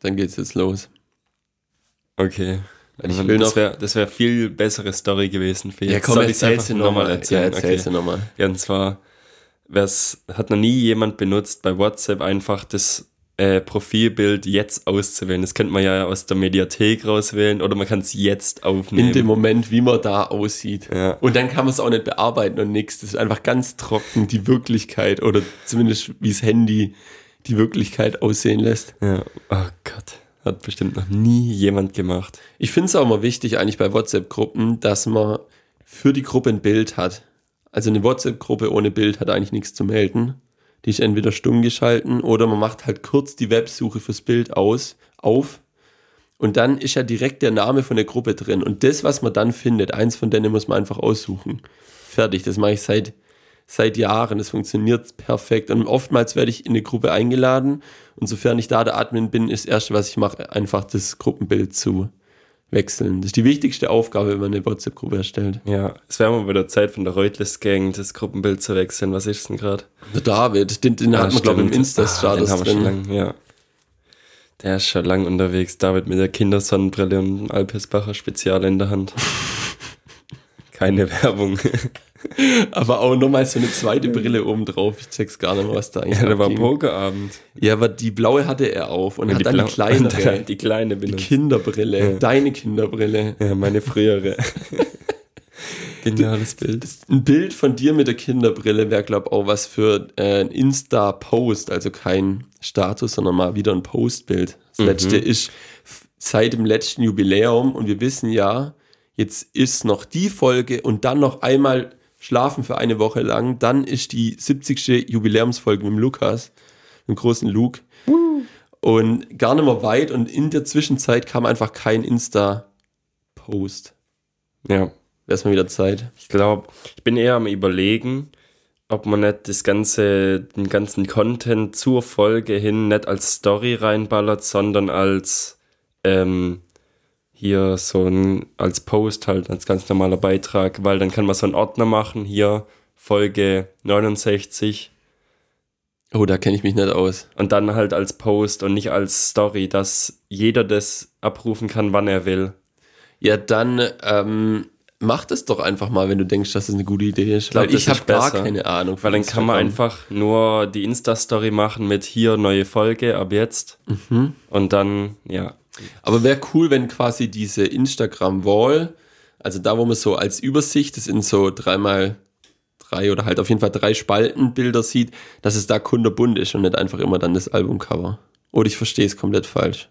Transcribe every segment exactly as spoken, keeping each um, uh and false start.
dann geht's jetzt los. Okay. Ich Also, will das noch- wäre das wär viel bessere Story gewesen für jetzt. Ja, komm, Soll ich's erzähl's dir nochmal. erzählen? Ja, erzähl's Okay. dir nochmal. Ja, und zwar wer's, hat noch nie jemand benutzt, bei WhatsApp einfach das äh, Profilbild jetzt auszuwählen. Das könnte man ja aus der Mediathek rauswählen oder man kann es jetzt aufnehmen. In dem Moment, wie man da aussieht. Ja. Und dann kann man es auch nicht bearbeiten und nichts. Das ist einfach ganz trocken die Wirklichkeit oder zumindest wie das Handy die Wirklichkeit aussehen lässt. Ja. Oh Gott, hat bestimmt noch nie jemand gemacht. Ich finde es auch immer wichtig eigentlich bei WhatsApp-Gruppen, dass man für die Gruppe ein Bild hat. Also eine WhatsApp-Gruppe ohne Bild hat eigentlich nichts zu melden. Die ist entweder stumm geschalten oder man macht halt kurz die Websuche fürs Bild aus, auf und dann ist ja direkt der Name von der Gruppe drin. Und das, was man dann findet, eins von denen muss man einfach aussuchen. Fertig, das mache ich seit, seit Jahren, das funktioniert perfekt. Und oftmals werde ich in eine Gruppe eingeladen und sofern ich da der Admin bin, ist das Erste, was ich mache, einfach das Gruppenbild zu wechseln. Das ist die wichtigste Aufgabe, wenn man eine WhatsApp-Gruppe erstellt. Ja, es wäre mal wieder Zeit von der Reutlers-Gang, das Gruppenbild zu wechseln. Was ist denn gerade? Der David, den, den hat man, glaube ich, im Insta-Status ah, den haben wir schon drin. lang, ja. Der ist schon lang unterwegs. David mit der Kindersonnenbrille und einem Alpesbacher Spezial in der Hand. Keine Werbung. Aber auch nochmal so eine zweite Brille oben drauf. Ich check's gar nicht mehr, was da eigentlich Ja, da war abging. Pokerabend. Ja, aber die blaue hatte er auf und Ja, hat dann Blau- die kleinere, die kleine die benutzt. Kinderbrille, Ja. deine Kinderbrille. Ja, meine frühere. Geniales Bild. Ein Bild von dir mit der Kinderbrille wäre, glaube ich, auch was für äh, ein Insta-Post, also kein Status, sondern mal wieder ein Postbild. Das Mhm. letzte ist f- seit dem letzten Jubiläum und wir wissen ja, jetzt ist noch die Folge und dann noch einmal schlafen für eine Woche lang, dann ist die siebzigste Jubiläumsfolge mit dem Lukas, mit dem großen Luke. Und gar nicht mehr weit und in der Zwischenzeit kam einfach kein Insta-Post. Ja, Wäre es mal wieder Zeit. ich glaube, ich bin eher am Überlegen, ob man nicht das ganze, den ganzen Content zur Folge hin nicht als Story reinballert, sondern als ähm, hier so ein, als Post halt, als ganz normaler Beitrag, weil dann kann man so einen Ordner machen, hier Folge neunundsechzig Oh, da kenne ich mich nicht aus. und dann halt als Post und nicht als Story, dass jeder das abrufen kann, wann er will. Ja, dann ähm, mach das doch einfach mal, wenn du denkst, dass das eine gute Idee ist. glaub, Weil das ich habe ist gar besser. keine Ahnung. Weil dann von kann man Instagram. einfach nur die Insta-Story machen mit hier neue Folge ab jetzt Mhm. und dann, ja. Aber wäre cool, wenn quasi diese Instagram-Wall, also da, wo man so als Übersicht, das in so dreimal drei oder halt auf jeden Fall drei Spaltenbilder sieht, dass es da kunderbunt ist und nicht einfach immer dann das Albumcover. Oder ich verstehe es komplett falsch.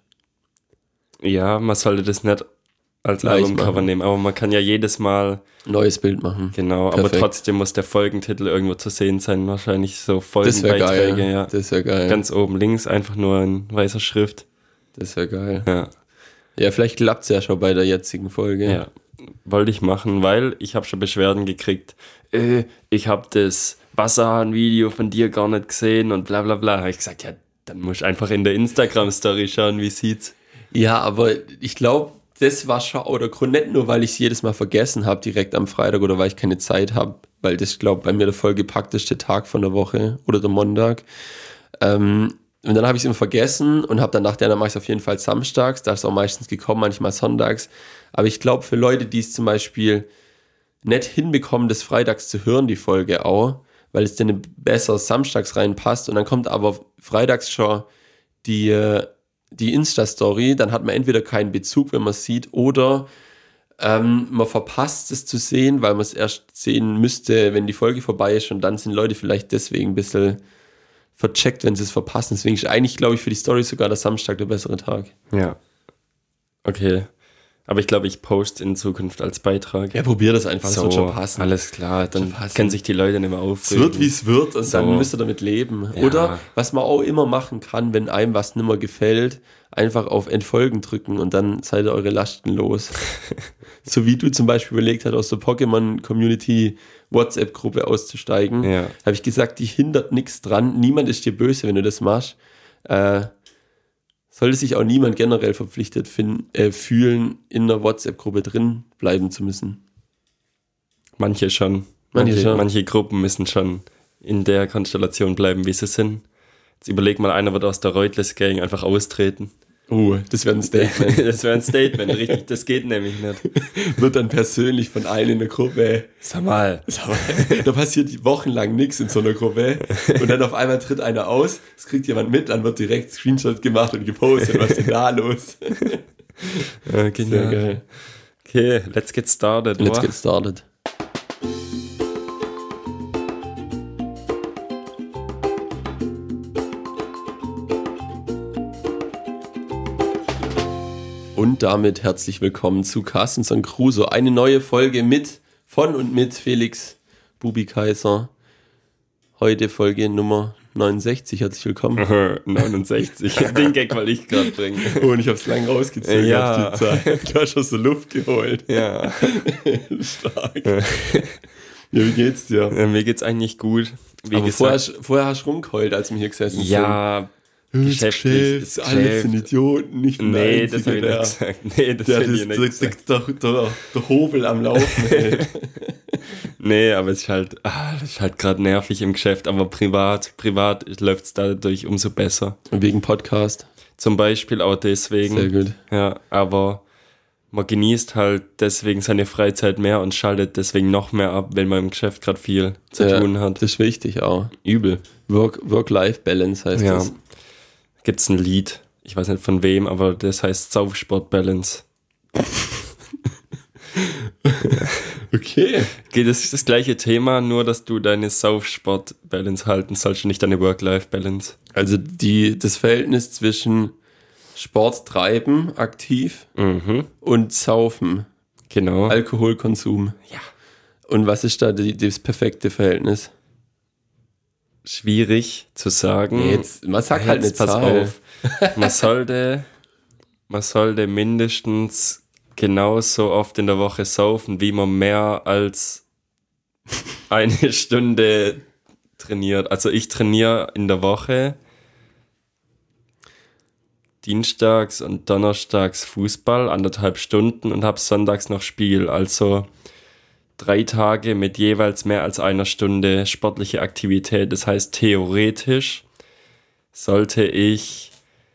Ja, man sollte das nicht als Gleich Albumcover machen. nehmen, aber man kann ja jedes Mal, Neues Bild machen. genau, Perfekt. aber trotzdem muss der Folgentitel irgendwo zu sehen sein, wahrscheinlich so Das wäre Folgenbeiträge, geil. ja. Das wäre geil. Ganz oben links einfach nur in weißer Schrift. Das wäre geil. Ja, Ja, vielleicht klappt es ja schon bei der jetzigen Folge. ja. Wollte ich machen, weil ich habe schon Beschwerden gekriegt. Äh, ich habe das Wasserhahn-Video von dir gar nicht gesehen und bla bla bla. Habe ich gesagt, ja, dann musst du einfach in der Instagram-Story schauen, wie sieht's. Ja, aber ich glaube, das war schon auch der Grund, nicht nur, weil ich es jedes Mal vergessen habe, direkt am Freitag oder weil ich keine Zeit habe, weil das, glaube ich, bei mir der vollgepackteste Tag von der Woche oder der Montag. Ähm, und dann habe ich es immer vergessen und habe dann gedacht, ja, dann mache ich es auf jeden Fall samstags, da ist es auch meistens gekommen, manchmal sonntags. Aber ich glaube, für Leute, die es zum Beispiel nicht hinbekommen, das freitags zu hören, die Folge auch, weil es dann besser samstags reinpasst und dann kommt aber freitags schon die, äh, die Insta-Story, dann hat man entweder keinen Bezug, wenn man es sieht, oder ähm, man verpasst es zu sehen, weil man es erst sehen müsste, wenn die Folge vorbei ist und dann sind Leute vielleicht deswegen ein bisschen vercheckt, wenn sie es verpassen. Deswegen ist eigentlich, glaube ich, für die Story sogar der Samstag der bessere Tag. Ja. Okay. Aber ich glaube, ich poste in Zukunft als Beitrag. Ja, probier das einfach, das so, wird schon passen. alles klar, dann Schon passen. können sich die Leute nicht mehr Es aufregen. wird, wie es wird und So. dann müsst ihr damit leben. Ja. Oder was man auch immer machen kann, wenn einem was nimmer gefällt, einfach auf Entfolgen drücken und dann seid ihr eure Lasten los. So wie du zum Beispiel überlegt hast, aus der Pokémon-Community WhatsApp-Gruppe auszusteigen, Ja. habe ich gesagt, die hindert nichts dran. Niemand ist dir böse, wenn du das machst. Äh, sollte sich auch niemand generell verpflichtet fin- äh, fühlen, in einer WhatsApp-Gruppe drin bleiben zu müssen. Manche schon. Manche Manche, schon. manche Gruppen müssen schon in der Konstellation bleiben, wie sie sind. Jetzt überleg mal, einer wird aus der Reutlers Gang einfach austreten. Oh, das wäre ein Statement. Das wäre ein Statement, richtig, das geht nämlich nicht. Wird dann persönlich von allen in der Gruppe. Sag mal. Sag mal, da passiert wochenlang nichts in so einer Gruppe und dann auf einmal tritt einer aus, das kriegt jemand mit, dann wird direkt Screenshot gemacht und gepostet, was ist denn da los? Ja, genial. Sehr geil. Okay, let's get started. Let's get started. Und damit herzlich willkommen zu Carstens und Crusoe. Eine neue Folge mit, von und mit Felix Bubikaiser. Heute Folge Nummer neunundsechzig. Herzlich willkommen. neunundsechzig. Den Gag wollte ich gerade bringen. Oh, und ich habe es lang rausgezogen. Ja. Die Zeit. Du hast aus der Luft geholt. Ja. Stark. Ja, wie geht's dir? Ja, mir geht's eigentlich gut. Wie Aber gesagt, vorher, vorher hast du rumgeheult, als wir hier gesessen sind. ja, Geschäftlich, das Geschäft. alles sind Idioten, nicht nur nee, der das habe ich der, nicht gesagt. Nee, das der, habe das, ich nicht der, gesagt. der, der, der, der Hobel am Laufen hält. Nee, aber es ist halt, ah, das ist halt gerade nervig im Geschäft, aber privat, privat läuft es dadurch umso besser. Wegen Podcast. Zum Beispiel auch deswegen. Sehr gut. Ja, aber man genießt halt deswegen seine Freizeit mehr und schaltet deswegen noch mehr ab, wenn man im Geschäft gerade viel zu ja, tun hat. Das ist wichtig auch. Übel. Work, Work-Life-Balance heißt Ja. das. Gibt's ein Lied, ich weiß nicht von wem, aber das heißt Saufsport-Balance. Okay. Geht es das gleiche Thema, nur dass du deine Saufsport-Balance halten sollst und nicht deine Work-Life-Balance. Also die, das Verhältnis zwischen Sport treiben, aktiv, Mhm. und Saufen, Genau. Alkoholkonsum. Ja. Und was ist da die, das perfekte Verhältnis? Schwierig zu sagen. Nee, jetzt, man sagt halt Jetzt eine pass Zahl. auf. Man sollte, man sollte mindestens genauso oft in der Woche saufen, wie man mehr als eine Stunde trainiert. Also ich trainiere in der Woche dienstags und donnerstags Fußball, anderthalb Stunden, und habe sonntags noch Spiel. Also drei Tage mit jeweils mehr als einer Stunde sportliche Aktivität. Das heißt, theoretisch sollte ich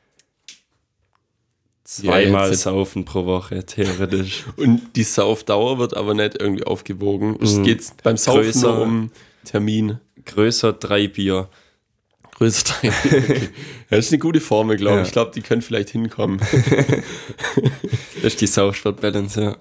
zweimal Ja, jetzt- saufen pro Woche, theoretisch. Und die Saufdauer wird aber nicht irgendwie aufgewogen. Es Mhm. geht beim Saufen Größer- nur um Termin. Größer drei Bier. Größer Teil. Okay. Das ist eine gute Formel, glaube ich. Ja. Ich glaube, die können vielleicht hinkommen. Das ist die Saufsport-Balance, ja.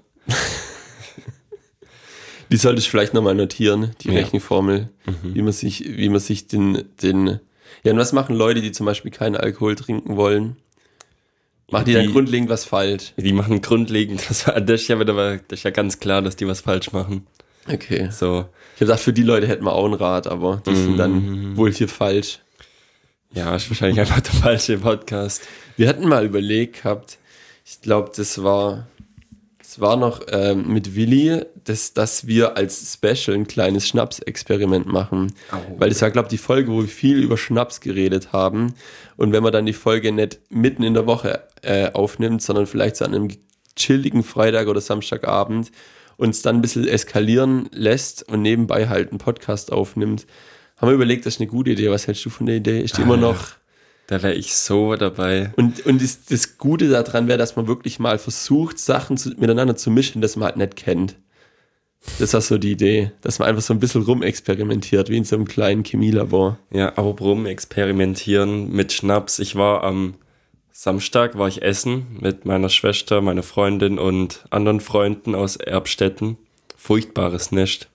Die sollte ich vielleicht nochmal notieren, die Ja. Rechenformel, wie man sich, wie man sich den, den, ja, und was machen Leute, die zum Beispiel keinen Alkohol trinken wollen? Machen die, dann Die- grundlegend was falsch? Die machen grundlegend, das, war- das, ist ja wieder, das ist ja ganz klar, dass die was falsch machen. Okay. So, Ich habe gedacht, für die Leute hätten wir auch einen Rat, aber die sind dann wohl hier falsch. ja, ist wahrscheinlich einfach der falsche Podcast. Wir hatten mal überlegt gehabt, ich glaube, das war, das war noch ähm, mit Willi, dass, dass wir als Special ein kleines Schnaps-Experiment machen. Au. Weil das war, glaube ich, die Folge, wo wir viel über Schnaps geredet haben. Und wenn man dann die Folge nicht mitten in der Woche äh, aufnimmt, sondern vielleicht so an einem chilligen Freitag oder Samstagabend uns dann ein bisschen eskalieren lässt und nebenbei halt einen Podcast aufnimmt, haben wir überlegt, das ist eine gute Idee. Was hältst du von der Idee? Ist die immer noch... Da wäre ich so dabei. Und, und das, das Gute daran wäre, dass man wirklich mal versucht, Sachen zu, miteinander zu mischen, das man halt nicht kennt. Das war so die Idee, dass man einfach so ein bisschen rumexperimentiert, wie in so einem kleinen Chemielabor. Ja, aber rum experimentieren mit Schnaps. Ich war am Samstag, war ich essen mit meiner Schwester, meiner Freundin und anderen Freunden aus Erbstetten. Furchtbares Nest.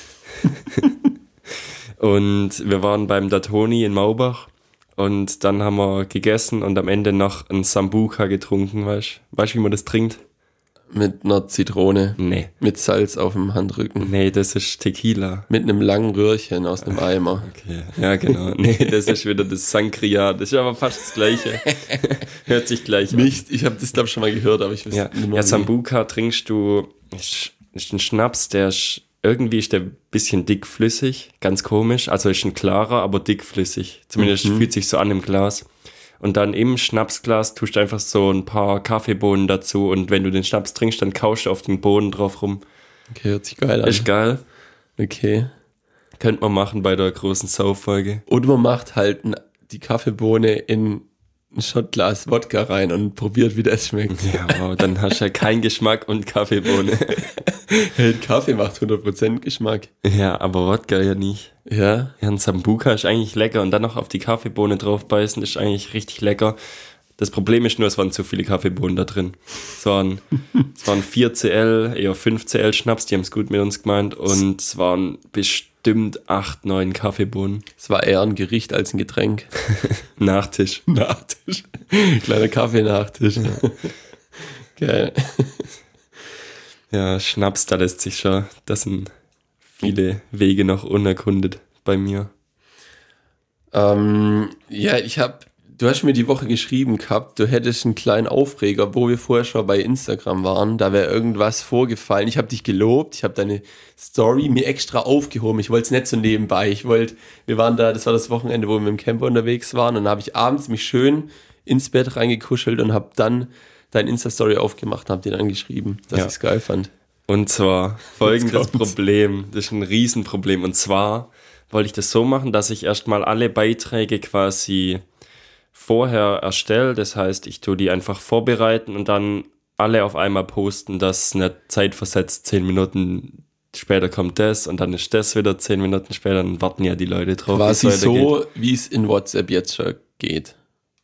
Und wir waren beim Datoni in Maubach. Und dann haben wir gegessen und am Ende noch ein Sambuca getrunken, weißt du? Weißt du, wie man das trinkt? Mit einer Zitrone, Nee. mit Salz auf dem Handrücken, Nee, das ist Tequila. mit einem langen Röhrchen aus einem Eimer. Okay. Ja, genau. Nee, das ist wieder das Sangria. Das ist aber fast das Gleiche. Hört sich gleich an. Nicht, ich habe das glaube ich schon mal gehört, aber ich weiß Ja, nicht mehr. ja wie. Sambuca trinkst du, ist, ist ein Schnaps, der ist, irgendwie ist der ein bisschen dickflüssig, ganz komisch, also ist ein klarer, aber dickflüssig. Zumindest Mhm. fühlt sich so an im Glas. Und dann im Schnapsglas tust du einfach so ein paar Kaffeebohnen dazu und wenn du den Schnaps trinkst, dann kaust du auf den Boden drauf rum. Okay, hört sich geil an. Ist geil. Okay. Könnte man machen bei der großen Sauffolge. Und man macht halt n- die Kaffeebohne in ein Shotglas Wodka rein und probiert, wie das schmeckt. Ja, wow, dann hast du ja keinen Geschmack und Kaffeebohne. Hey, Kaffee macht hundert Prozent Geschmack. Ja, aber Wodka ja nicht. Ja. Ja, ein Sambuca ist eigentlich lecker und dann noch auf die Kaffeebohne draufbeißen ist eigentlich richtig lecker. Das Problem ist nur, es waren zu viele Kaffeebohnen da drin. Es waren, es waren vier C L, eher fünf C L Schnaps, die haben es gut mit uns gemeint. Und es waren bestimmt acht, neun Kaffeebohnen. Es war eher ein Gericht als ein Getränk. Nachtisch. Nachtisch. Kleiner Kaffee-Nachtisch. Geil. Ja, Schnaps, da lässt sich schon, das sind viele Wege noch unerkundet bei mir. Ähm, ja, ich habe, du hast mir die Woche geschrieben gehabt, du hättest einen kleinen Aufreger, wo wir vorher schon bei Instagram waren, da wäre irgendwas vorgefallen. Ich habe dich gelobt, ich habe deine Story mir extra aufgehoben. Ich wollte es nicht so nebenbei. Ich wollte, wir waren da, das war das Wochenende, wo wir mit dem Camper unterwegs waren und dann habe ich abends mich schön ins Bett reingekuschelt und habe dann deine Insta-Story aufgemacht und habe dir dann geschrieben, dass Ja. ich es geil fand. Und zwar folgendes Jetzt kommt's. Problem, das ist ein Riesenproblem. Und zwar wollte ich das so machen, dass ich erstmal alle Beiträge quasi vorher erstelle. Das heißt, ich tue die einfach vorbereiten und dann alle auf einmal posten, dass nicht zeitversetzt zehn Minuten später kommt das und dann ist das wieder zehn Minuten später, dann warten ja die Leute drauf. Quasi wie es weitergeht. so, wie es in WhatsApp jetzt schon geht.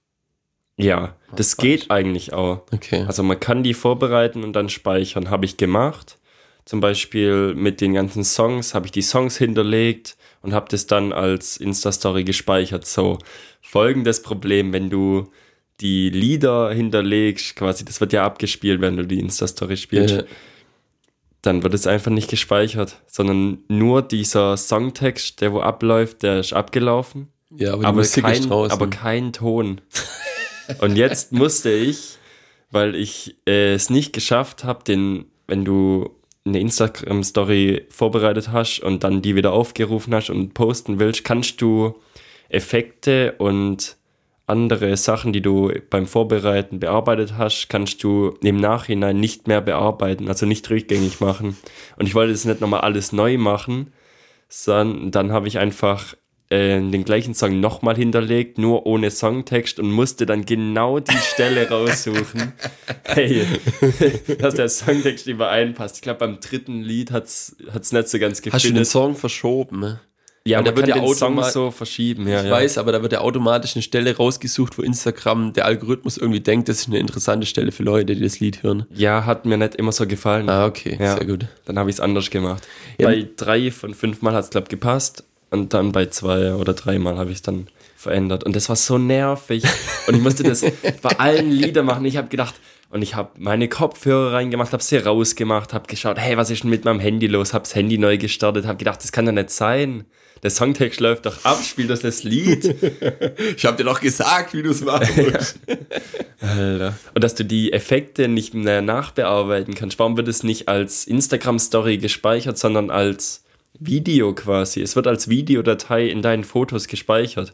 Ja, das falsch. geht eigentlich auch. Okay. Also man kann die vorbereiten und dann speichern. Habe ich gemacht. Zum Beispiel mit den ganzen Songs habe ich die Songs hinterlegt und habe das dann als Insta-Story gespeichert. So, folgendes Problem, wenn du die Lieder hinterlegst, quasi, das wird ja abgespielt, wenn du die Insta-Story spielst, Ja. dann wird es einfach nicht gespeichert, sondern nur dieser Songtext, der wo abläuft, der ist abgelaufen. Ja, aber die aber Musik ist kein, draußen. aber kein Ton. Und jetzt musste ich, weil ich äh, es nicht geschafft habe, den, wenn du eine Instagram-Story vorbereitet hast und dann die wieder aufgerufen hast und posten willst, kannst du Effekte und andere Sachen, die du beim Vorbereiten bearbeitet hast, kannst du im Nachhinein nicht mehr bearbeiten, also nicht rückgängig machen. Und ich wollte das nicht nochmal alles neu machen, sondern dann habe ich einfach äh, den gleichen Song nochmal hinterlegt, nur ohne Songtext und musste dann genau die Stelle raussuchen. Hey, dass der Songtext übereinpasst. Ich glaube, beim dritten Lied hat es nicht so ganz Hast du den gefittet. Song verschoben? Ja, Weil da man wird kann ja den Song automat- so verschieben. Ja, Ich ja. weiß, aber da wird ja automatisch eine Stelle rausgesucht, wo Instagram, der Algorithmus irgendwie denkt, das ist eine interessante Stelle für Leute, die das Lied hören. Ja, hat mir nicht immer so gefallen. Ah, okay, Ja. sehr gut. Dann habe ich es anders gemacht. Ja. Bei drei von fünf Mal hat es, glaube ich, gepasst. Und dann bei zwei oder drei Mal habe ich es dann verändert. Und das war so nervig. Und ich musste das bei allen Liedern machen. Ich habe gedacht, und ich habe meine Kopfhörer reingemacht, habe sie rausgemacht, habe geschaut, hey, was ist denn mit meinem Handy los? Habe das Handy neu gestartet, habe gedacht, das kann doch nicht sein. Der Songtext läuft doch ab, spielt das das Lied. Ich habe dir doch gesagt, wie du es machen musst. Alter. Und dass du die Effekte nicht mehr nachbearbeiten kannst. Warum wird es nicht als Instagram-Story gespeichert, sondern als Video quasi? Es wird als Videodatei in deinen Fotos gespeichert.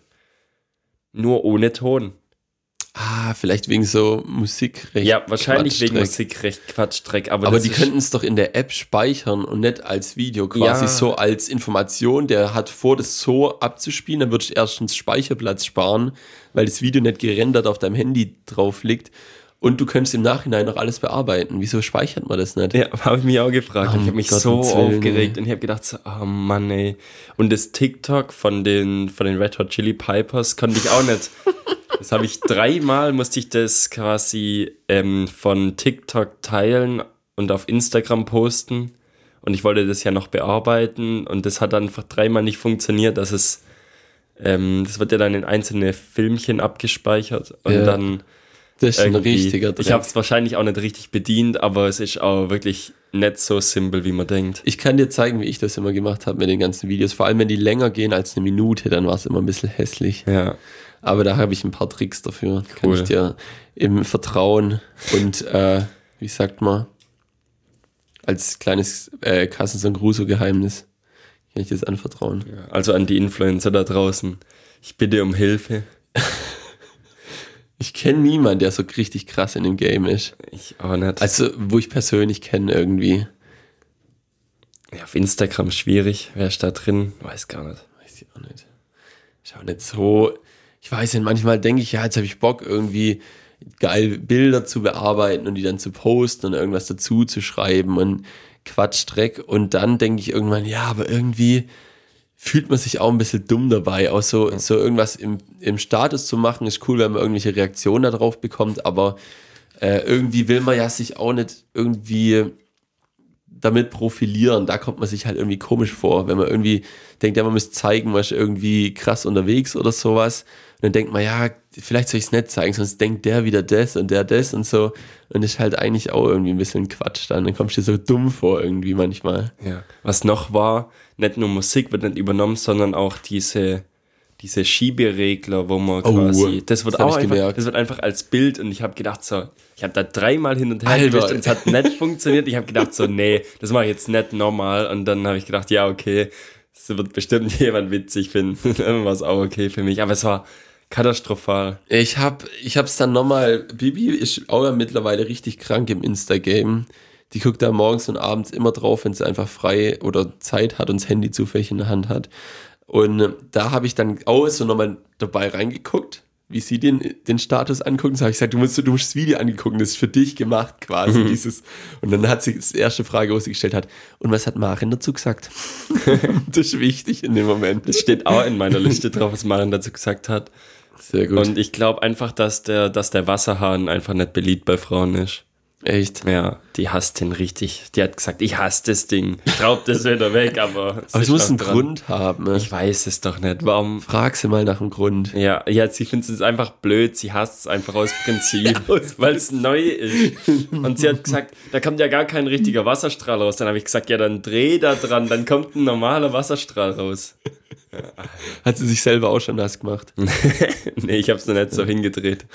Nur ohne Ton. Ah, vielleicht wegen so Musikrecht. Ja, wahrscheinlich wegen Quatschdreck. Musikrecht, Quatschdreck. Aber, Aber das die ist, könnten es doch in der App speichern und nicht als Video, quasi Ja. so als Information. Der hat vor, das so abzuspielen, dann würdest du erstens Speicherplatz sparen, weil das Video nicht gerendert auf deinem Handy drauf liegt. Und du könntest im Nachhinein noch alles bearbeiten. Wieso speichert man das nicht? Ja, habe ich mich auch gefragt. Um ich habe mich Gottes so Willen, aufgeregt ey. und ich habe gedacht, so, oh Mann, ey. Und das TikTok von den, von den Red Hot Chili Pipers konnte ich auch nicht. Das habe ich dreimal, musste ich das quasi ähm, von TikTok teilen und auf Instagram posten. Und ich wollte das ja noch bearbeiten und das hat dann einfach dreimal nicht funktioniert, dass es, ähm, das wird ja dann in einzelne Filmchen abgespeichert und Ja. dann Das ist ein irgendwie, richtiger Dreck. ich habe es wahrscheinlich auch nicht richtig bedient, aber es ist auch wirklich nicht so simpel, wie man denkt. Ich kann dir zeigen, wie ich das immer gemacht habe mit den ganzen Videos. Vor allem, wenn die länger gehen als eine Minute, dann war es immer ein bisschen hässlich. Ja, Aber da habe ich ein paar Tricks dafür. Kann Cool. ich dir im Vertrauen und, äh, wie sagt man, als kleines äh, Kassensong Crusoe-Geheimnis kann ich dir das anvertrauen. also an die Influencer da draußen. Ich bitte um Hilfe. Ich kenne niemanden, der so richtig krass in dem Game ist. Ich auch nicht. Also, wo ich persönlich kenne irgendwie. Ja, auf Instagram schwierig. Wer ist da drin? Weiß gar nicht. Weiß ich auch nicht. Ist auch nicht so. ich weiß nicht, manchmal denke ich, ja, jetzt habe ich Bock, irgendwie geil Bilder zu bearbeiten und die dann zu posten und irgendwas dazu zu schreiben und Quatschdreck. Und dann denke ich irgendwann, ja, aber irgendwie fühlt man sich auch ein bisschen dumm dabei. Auch so, ja. so irgendwas im, im Status zu machen, ist cool, wenn man irgendwelche Reaktionen darauf bekommt, aber äh, irgendwie will man ja sich auch nicht irgendwie damit profilieren. Da kommt man sich halt irgendwie komisch vor, wenn man irgendwie denkt, ja, man müsste zeigen, man ist irgendwie krass unterwegs oder sowas. Und dann denkt man, ja, vielleicht soll ich es nicht zeigen, sonst denkt der wieder das und der das und so. Und das ist halt eigentlich auch irgendwie ein bisschen Quatsch dann. Dann kommst du dir so dumm vor irgendwie manchmal. Ja. Was noch war, nicht nur Musik wird nicht übernommen, sondern auch diese, diese Schieberegler, wo man quasi, oh, das wird das auch einfach, gemerkt. das wird einfach als Bild und ich habe gedacht so, ich habe da dreimal hin und her gewischt und es hat nicht funktioniert. Ich habe gedacht so, nee, das mache ich jetzt nicht normal und dann habe ich gedacht, ja, okay, das wird bestimmt jemand witzig finden. Dann war es auch okay für mich, aber es war katastrophal. Ich habe ich hab's dann nochmal, Bibi ist auch ja mittlerweile richtig krank im Insta-Game. Die guckt da morgens und abends immer drauf, wenn sie einfach frei oder Zeit hat und das Handy zufällig in der Hand hat. Und da habe ich dann auch so nochmal dabei reingeguckt, wie sie den, den Status angucken. So habe ich gesagt, du musst, du musst das Video angegucken, das ist für dich gemacht quasi. Mhm. Dieses. Und dann hat sie die erste Frage, wo sie gestellt hat, und was hat Maren dazu gesagt? Das ist wichtig in dem Moment. Das steht auch in meiner Liste drauf, was Maren dazu gesagt hat. Sehr gut. Und ich glaube einfach, dass der, dass der Wasserhahn einfach nicht beliebt bei Frauen ist. Echt? Ja, die hasst den richtig. Die hat gesagt, ich hasse das Ding. Traub das wieder weg, aber... Aber es muss einen dran. Grund haben. Ne? Ich weiß es doch nicht. Warum? Frag sie mal nach dem Grund. Ja, ja, sie findet es einfach blöd. Sie hasst es einfach aus Prinzip, weil es neu ist. Und sie hat gesagt, da kommt ja gar kein richtiger Wasserstrahl raus. Dann habe ich gesagt, ja, dann dreh da dran, dann kommt ein normaler Wasserstrahl raus. Ja. Hat sie sich selber auch schon nass gemacht? Nee, ich habe es noch nicht so hingedreht.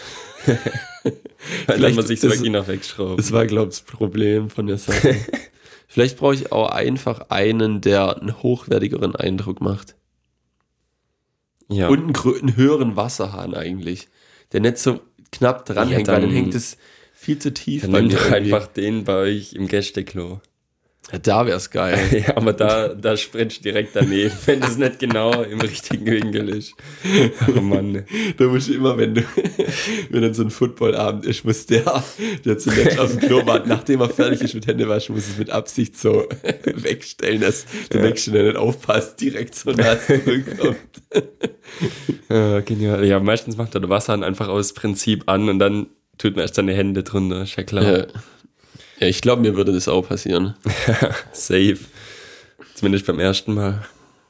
Dann hat man sich so wirklich noch wegschrauben. Das war, glaube ich, das Problem von der Sache. Vielleicht brauche ich auch einfach einen, der einen hochwertigeren Eindruck macht. Ja. Und einen, grö- einen höheren Wasserhahn eigentlich, der nicht so knapp dran ja, hängt, weil dann hängt es viel zu tief. Dann nimm doch einfach den bei euch im Gästeklo. Ja, da wär's geil. Ja, aber da, da sprintst du direkt daneben, wenn das nicht genau im richtigen Winkel ist. Oh Mann. Da musst du immer, wenn du, wenn dann so ein Footballabend ist, muss der, der zuletzt auf dem Klo war, nachdem er fertig ist mit Händewaschen, muss es mit Absicht so wegstellen, dass der ja. Nächste, der nicht aufpasst, direkt so nass zurückkommt. Ja, genial. Ja, meistens macht er das Wasser einfach aus Prinzip an und dann tut man erst seine Hände drunter, ist ja klar. Ja. Ja, ich glaube, mir würde das auch passieren. Safe. Zumindest beim ersten Mal.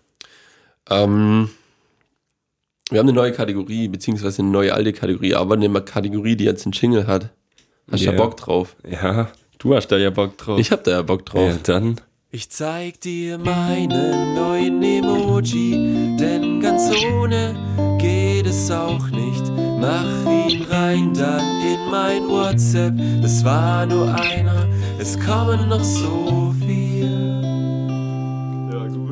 Ähm, wir haben eine neue Kategorie, beziehungsweise eine neue alte Kategorie, aber eine Kategorie, die jetzt einen Jingle hat. Hast du yeah. ja Bock drauf? Ja, du hast da ja Bock drauf. Ich hab da ja Bock drauf. Ja, dann. Ich zeig dir meinen neuen Emoji, denn ganz ohne geht es auch nicht. Mach ihn rein dann in mein WhatsApp. Es war nur einer, es kommen noch so viel. Ja, gut,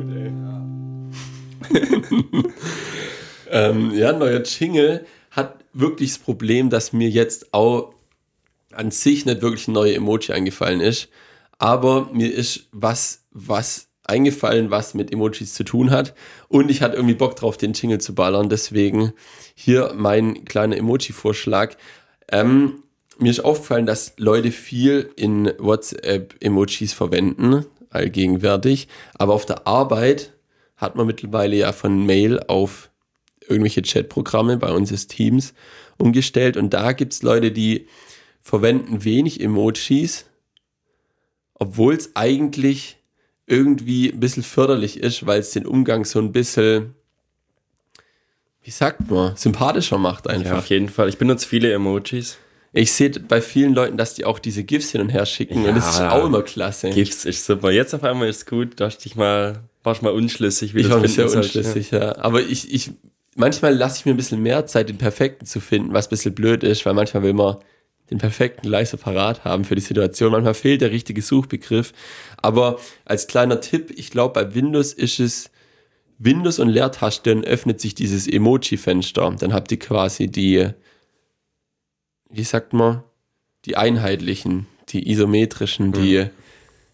ey. ähm, ja, neuer Jingle hat wirklich das Problem, dass mir jetzt auch an sich nicht wirklich ein neuer Emoji eingefallen ist. Aber mir ist was, was eingefallen, was mit Emojis zu tun hat. Und ich hatte irgendwie Bock drauf, den Jingle zu ballern. Deswegen hier mein kleiner Emoji-Vorschlag. Ähm, mir ist aufgefallen, dass Leute viel in WhatsApp Emojis verwenden, allgegenwärtig. Aber auf der Arbeit hat man mittlerweile ja von Mail auf irgendwelche Chatprogramme, bei uns ist Teams, umgestellt. Und da gibt es Leute, die verwenden wenig Emojis, obwohl es eigentlich irgendwie ein bisschen förderlich ist, weil es den Umgang so ein bisschen, wie sagt man, sympathischer macht einfach. Ja, auf jeden Fall. Ich benutze viele Emojis. Ich sehe bei vielen Leuten, dass die auch diese GIFs hin und her schicken ja, und das ist auch immer klasse. GIFs ist super. Jetzt auf einmal ist es gut. Da hast dich mal, warst mal unschlüssig, wie ich du das finden sehr sollst, unschlüssig, ja. ja. Aber ich, ich, manchmal lasse ich mir ein bisschen mehr Zeit, den Perfekten zu finden, was ein bisschen blöd ist, weil manchmal will man den perfekten gleich so parat haben für die Situation. Manchmal fehlt der richtige Suchbegriff. Aber als kleiner Tipp, ich glaube, bei Windows ist es Windows und Leertaste, dann öffnet sich dieses Emoji-Fenster. Dann habt ihr quasi die, wie sagt man, die einheitlichen, die isometrischen, die, mhm.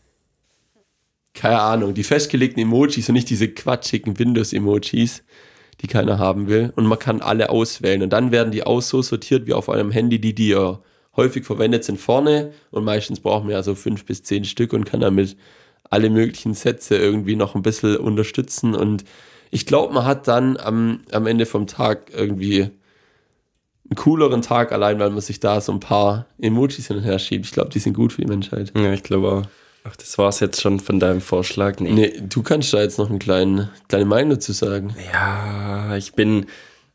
keine Ahnung, die festgelegten Emojis und nicht diese quatschigen Windows-Emojis. die keiner haben will. Und man kann alle auswählen. Und dann werden die aus so sortiert wie auf einem Handy, die, die ja häufig verwendet sind, vorne. Und meistens braucht man ja so fünf bis zehn Stück und kann damit alle möglichen Sätze irgendwie noch ein bisschen unterstützen. Und ich glaube, man hat dann am, am Ende vom Tag irgendwie einen cooleren Tag, allein weil man sich da so ein paar Emojis hin und her schiebt. Ich glaube, die sind gut für die Menschheit. Ja, ich glaube auch. Ach, das war's jetzt schon von deinem Vorschlag? Nee. Nee, du kannst da jetzt noch eine kleine, kleine Meinung dazu sagen. Ja, ich bin...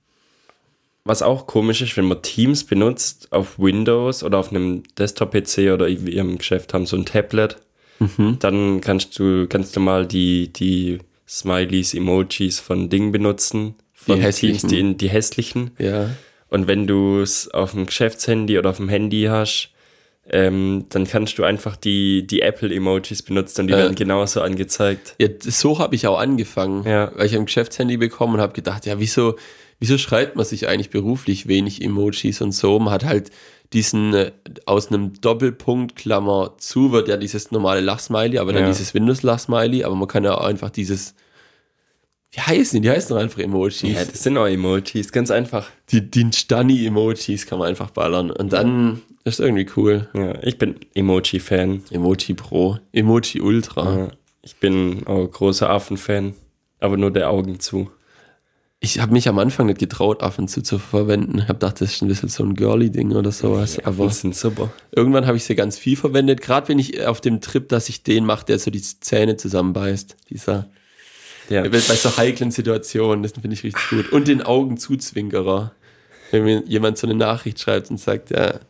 Was auch komisch ist, wenn man Teams benutzt auf Windows oder auf einem Desktop-P C oder wie wir im Geschäft haben, so ein Tablet, mhm. dann kannst du ganz normal die, die Smileys, Emojis von Ding benutzen, von die Teams, die, die hässlichen. Ja. Und wenn du es auf dem Geschäftshandy oder auf dem Handy hast, ähm, dann kannst du einfach die, die Apple-Emojis benutzen und die äh, werden genauso angezeigt. Ja, so habe ich auch angefangen, ja. weil ich ein Geschäftshandy bekommen und habe gedacht, ja, wieso, wieso schreibt man sich eigentlich beruflich wenig Emojis und so? Man hat halt diesen, äh, aus einem Doppelpunkt, Klammer zu, wird ja dieses normale Lachsmiley, aber dann ja. dieses Windows-Lachsmiley, aber man kann ja auch einfach dieses, wie heißen die? Die heißen doch einfach Emojis. Ja, das sind auch Emojis, ganz einfach. Die, die Stunny-Emojis kann man einfach ballern und dann ist irgendwie cool. Ja, ich bin Emoji-Fan. Emoji Pro, Emoji Ultra. Ja, ich bin auch großer Affen-Fan, aber nur der Augen zu. Ich habe mich am Anfang nicht getraut, Affen zu, zu verwenden. Ich habe gedacht, das ist ein bisschen so ein Girly-Ding oder sowas. Die aber Affen sind super. Irgendwann habe ich sie ganz viel verwendet, gerade wenn ich auf dem Trip, dass ich den mache, der so die Zähne zusammenbeißt. Dieser, ja. Bei so heiklen Situationen, das finde ich richtig gut. Und den Augenzuzwinkerer. Wenn mir jemand so eine Nachricht schreibt und sagt, ja,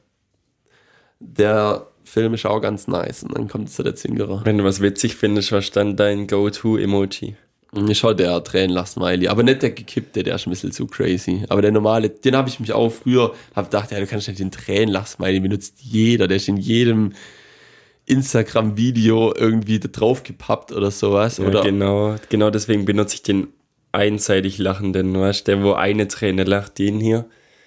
der Film ist auch ganz nice. Und dann kommt so der Zwinkerer. Wenn du was witzig findest, was dann dein Go-To-Emoji? Ich schaue der Tränenlach-Smiley, aber nicht der gekippte, der ist ein bisschen zu crazy. Aber der normale, den habe ich mich auch früher, habe gedacht, ja, du kannst nicht den Tränenlach-Smiley, benutzt jeder, der ist in jedem Instagram-Video irgendwie da drauf gepappt oder sowas. Ja, oder genau, genau deswegen benutze ich den einseitig lachenden, weißt du, der, wo eine Träne lacht, den hier.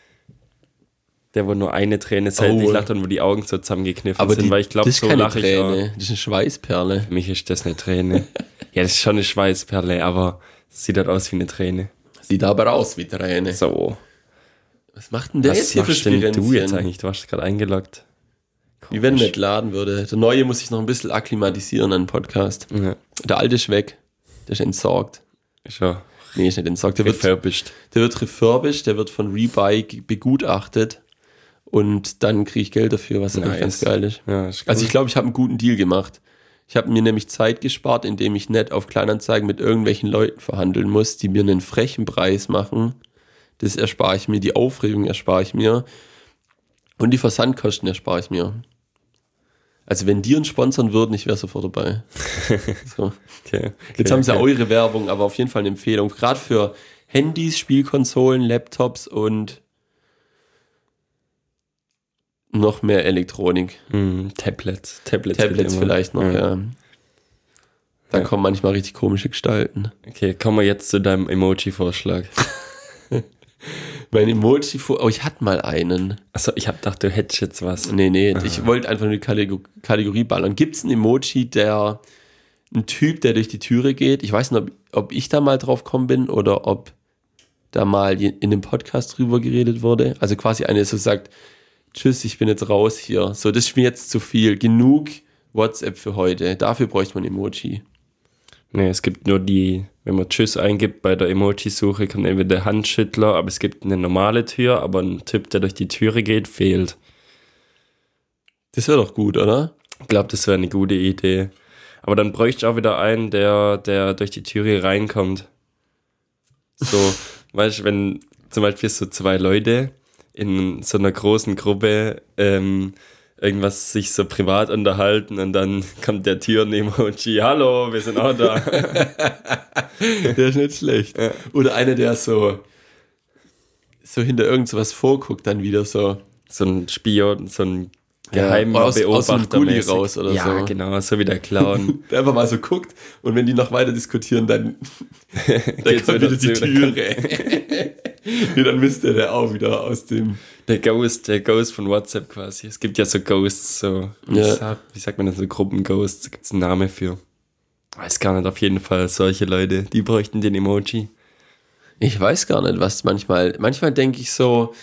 Der, wo nur eine Träne seitlich oh. lacht und wo die Augen so zusammengekniffen aber sind, die, weil ich glaube, so lache ich auch. Das ist eine Schweißperle. Für mich ist das eine Träne. Ja, das ist schon eine Schweißperle, aber es sieht halt aus wie eine Träne. Sieht aber aus wie Träne. So. Was macht denn der Was jetzt hier für Spirenzchen? Was du jetzt eigentlich? Du warst gerade eingeloggt. Komisch. Wie wenn nicht laden würde. Der neue muss sich noch ein bisschen akklimatisieren an den Podcast. Ja. Der alte ist weg. Der ist entsorgt. Ist ja. Nee, ist nicht entsorgt. Der refurbished. Wird, der wird refurbished, der wird von Rebuy begutachtet. Und dann kriege ich Geld dafür, was nice. Ganz geil ist. Ja, ist also ich glaube, ich habe einen guten Deal gemacht. Ich habe mir nämlich Zeit gespart, indem ich nicht auf Kleinanzeigen mit irgendwelchen Leuten verhandeln muss, die mir einen frechen Preis machen. Das erspare ich mir, die Aufregung erspare ich mir und die Versandkosten erspare ich mir. Also wenn die uns sponsern würden, ich wäre sofort dabei. So. Okay, okay, Jetzt haben sie okay. eure Werbung, aber auf jeden Fall eine Empfehlung. Gerade für Handys, Spielkonsolen, Laptops und noch mehr Elektronik. Mm, Tablets. Tablets, Tablets vielleicht noch, ja. ja. Da ja. kommen manchmal richtig komische Gestalten. Okay, kommen wir jetzt zu deinem Emoji-Vorschlag. Mein Emoji, oh, ich hatte mal einen. Achso, ich hab gedacht, du hättest jetzt was. Nee, nee, ah. ich wollte einfach nur die Kategor- Kategorie ballern. Gibt es einen Emoji, der, ein Typ, der durch die Türe geht? Ich weiß nicht, ob, ob ich da mal drauf gekommen bin oder ob da mal in dem Podcast drüber geredet wurde. Also quasi eine, der so sagt, tschüss, ich bin jetzt raus hier. So, das ist mir jetzt zu viel. Genug WhatsApp für heute. Dafür bräuchte man Emoji. Nee, es gibt nur die, wenn man Tschüss eingibt bei der Emoji-Suche, kommt entweder der Handschüttler, aber es gibt eine normale Tür, aber ein Typ, der durch die Türe geht, fehlt. Das wäre doch gut, oder? Ich glaube, das wäre eine gute Idee. Aber dann bräuchte ich auch wieder einen, der, der durch die Türe reinkommt. So, weißt du, wenn zum Beispiel so zwei Leute in so einer großen Gruppe ähm, irgendwas sich so privat unterhalten und dann kommt der Türen-Emoji, hallo, wir sind auch da. Der ist nicht schlecht. Ja. Oder einer, der so, so hinter irgend sowas vorguckt, dann wieder so. So ein Spion, so ein geheimer ja, aus, Beobachter. Aus dem Gully raus oder ja, so. Ja, genau, so wie der Clown. Der einfach mal so guckt und wenn die noch weiter diskutieren, dann, dann kommt wieder die Türe. Nee, dann müsste der auch wieder aus dem... Der Ghost, der Ghost von WhatsApp quasi. Es gibt ja so Ghosts, so, ja. sag, wie sagt man das, so Gruppen-Ghosts, da gibt es einen Namen für. Weiß gar nicht, auf jeden Fall solche Leute, die bräuchten den Emoji. Ich weiß gar nicht, was manchmal, manchmal denke ich so,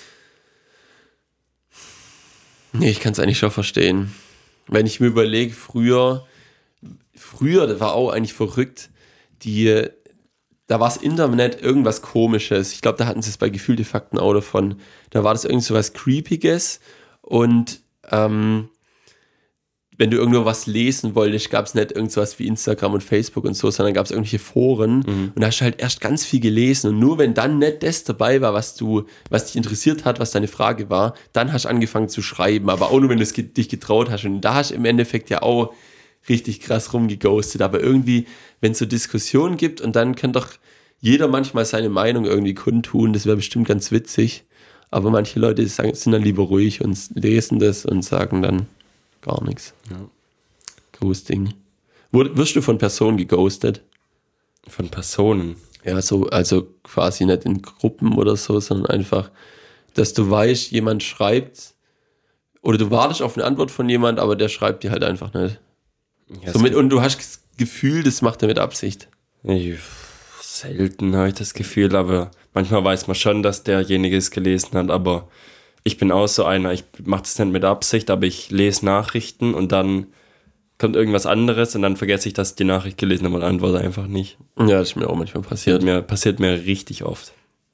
nee, ich kann es eigentlich schon verstehen. Wenn ich mir überlege, früher, früher, das war auch eigentlich verrückt, die, da war das Internet irgendwas Komisches. Ich glaube, da hatten sie es bei Gefühlte Fakten auch davon. Da war das irgend so was Creepiges und ähm, wenn du irgendwo was lesen wolltest, gab es nicht irgend sowas wie Instagram und Facebook und so, sondern gab es irgendwelche Foren mhm. und da hast du halt erst ganz viel gelesen und nur wenn dann nicht das dabei war, was du, was dich interessiert hat, was deine Frage war, dann hast du angefangen zu schreiben, aber auch nur, wenn du es ge- dich getraut hast und da hast du im Endeffekt ja auch richtig krass rumgeghostet, aber irgendwie, wenn es so Diskussionen gibt und dann kann doch jeder manchmal seine Meinung irgendwie kundtun, das wäre bestimmt ganz witzig, aber manche Leute sagen, sind dann lieber ruhig und lesen das und sagen dann gar nichts. Ja. Ghosting. Wur- Wirst du von Personen geghostet? Von Personen? Ja, so, also quasi nicht in Gruppen oder so, sondern einfach, dass du weißt, jemand schreibt oder du wartest auf eine Antwort von jemand, aber der schreibt dir halt einfach nicht. Ja, so mit, und du hast das Gefühl, das macht er mit Absicht. Ich, selten habe ich das Gefühl, aber manchmal weiß man schon, dass derjenige es gelesen hat, aber ich bin auch so einer, ich mache das nicht mit Absicht, aber ich lese Nachrichten und dann kommt irgendwas anderes und dann vergesse ich, dass ich die Nachricht gelesen habe und antworte einfach nicht. Ja, das ist mir auch manchmal passiert. Mir, passiert mir richtig oft.